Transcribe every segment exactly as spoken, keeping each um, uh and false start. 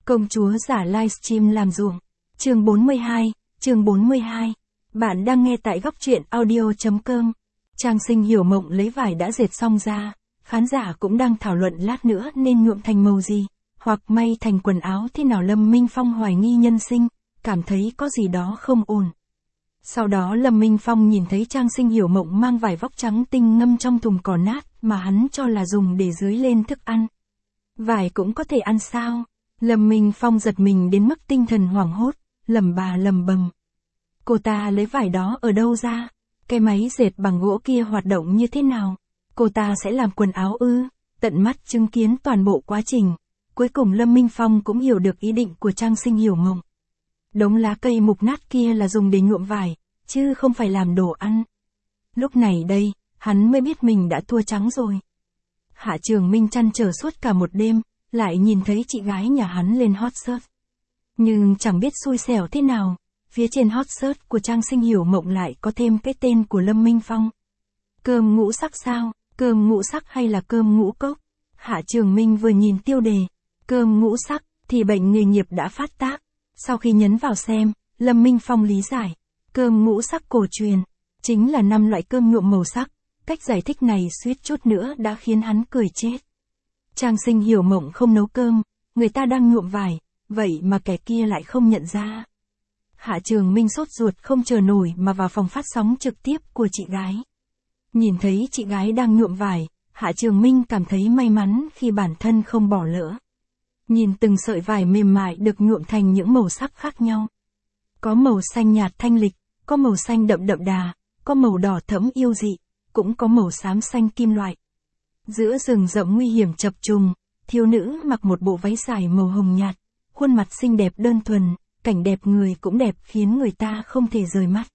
Công chúa giả livestream làm ruộng. Chương bốn mươi hai, chương bốn mươi hai. Bạn đang nghe tại góc truyện audio chấm com. Trang Sinh hiểu mộng lấy vải đã dệt xong ra, khán giả cũng đang thảo luận lát nữa nên nhuộm thành màu gì, hoặc may thành quần áo thế nào. Lâm Minh Phong hoài nghi nhân sinh, cảm thấy có gì đó không ổn. Sau đó Lâm Minh Phong nhìn thấy Trang Sinh hiểu mộng mang vải vóc trắng tinh ngâm trong thùng cỏ nát mà hắn cho là dùng để dưới lên thức ăn. Vải cũng có thể ăn sao? Lâm Minh Phong giật mình đến mức tinh thần hoảng hốt, lẩm bà lẩm bẩm. Cô ta lấy vải đó ở đâu ra? Cái máy dệt bằng gỗ kia hoạt động như thế nào? Cô ta sẽ làm quần áo ư? Tận mắt chứng kiến toàn bộ quá trình, cuối cùng Lâm Minh Phong cũng hiểu được ý định của Trang Sinh hiểu mộng. Đống lá cây mục nát kia là dùng để nhuộm vải, chứ không phải làm đồ ăn. Lúc này đây, hắn mới biết mình đã thua trắng rồi. Hạ Trường Minh trăn trở suốt cả một đêm, lại nhìn thấy chị gái nhà hắn lên hot search. Nhưng chẳng biết xui xẻo thế nào, phía trên hot search của Trang Sinh hiểu mộng lại có thêm cái tên của Lâm Minh Phong. Cơm ngũ sắc sao? Cơm ngũ sắc hay là cơm ngũ cốc? Hạ Trường Minh vừa nhìn tiêu đề, cơm ngũ sắc, thì bệnh nghề nghiệp đã phát tác. Sau khi nhấn vào xem, Lâm Minh Phong lý giải, cơm ngũ sắc cổ truyền, chính là năm loại cơm nhuộm màu sắc. Cách giải thích này suýt chút nữa đã khiến hắn cười chết. Trang Sinh hiểu mộng không nấu cơm, người ta đang nhuộm vải, vậy mà kẻ kia lại không nhận ra. Hạ Trường Minh sốt ruột không chờ nổi mà vào phòng phát sóng trực tiếp của chị gái. Nhìn thấy chị gái đang nhuộm vải, Hạ Trường Minh cảm thấy may mắn khi bản thân không bỏ lỡ. Nhìn từng sợi vải mềm mại được nhuộm thành những màu sắc khác nhau. Có màu xanh nhạt thanh lịch, có màu xanh đậm đậm đà, có màu đỏ thẫm yêu dị, cũng có màu xám xanh kim loại. Giữa rừng rậm nguy hiểm chập trùng, thiếu nữ mặc một bộ váy dài màu hồng nhạt, khuôn mặt xinh đẹp đơn thuần, cảnh đẹp người cũng đẹp khiến người ta không thể rời mắt.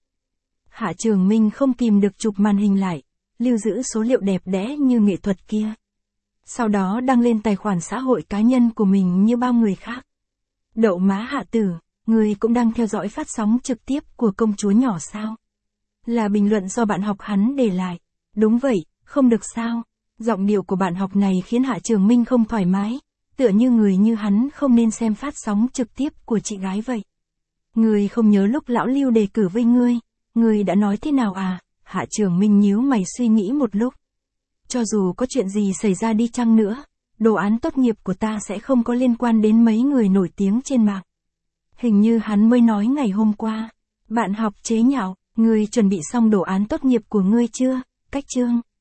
Hạ Trường Minh không kìm được chụp màn hình lại, lưu giữ số liệu đẹp đẽ như nghệ thuật kia. Sau đó đăng lên tài khoản xã hội cá nhân của mình như bao người khác. Đậu má Hạ tử, người cũng đang theo dõi phát sóng trực tiếp của công chúa nhỏ sao? Là bình luận do bạn học hắn để lại. Đúng vậy, không được sao? Giọng điệu của bạn học này khiến Hạ Trường Minh không thoải mái, tựa như người như hắn không nên xem phát sóng trực tiếp của chị gái vậy. Người không nhớ lúc lão Lưu đề cử với ngươi, ngươi đã nói thế nào à? Hạ Trường Minh nhíu mày suy nghĩ một lúc. Cho dù có chuyện gì xảy ra đi chăng nữa, đồ án tốt nghiệp của ta sẽ không có liên quan đến mấy người nổi tiếng trên mạng. Hình như hắn mới nói ngày hôm qua. Bạn học chế nhạo, ngươi chuẩn bị xong đồ án tốt nghiệp của ngươi chưa? Cách chương.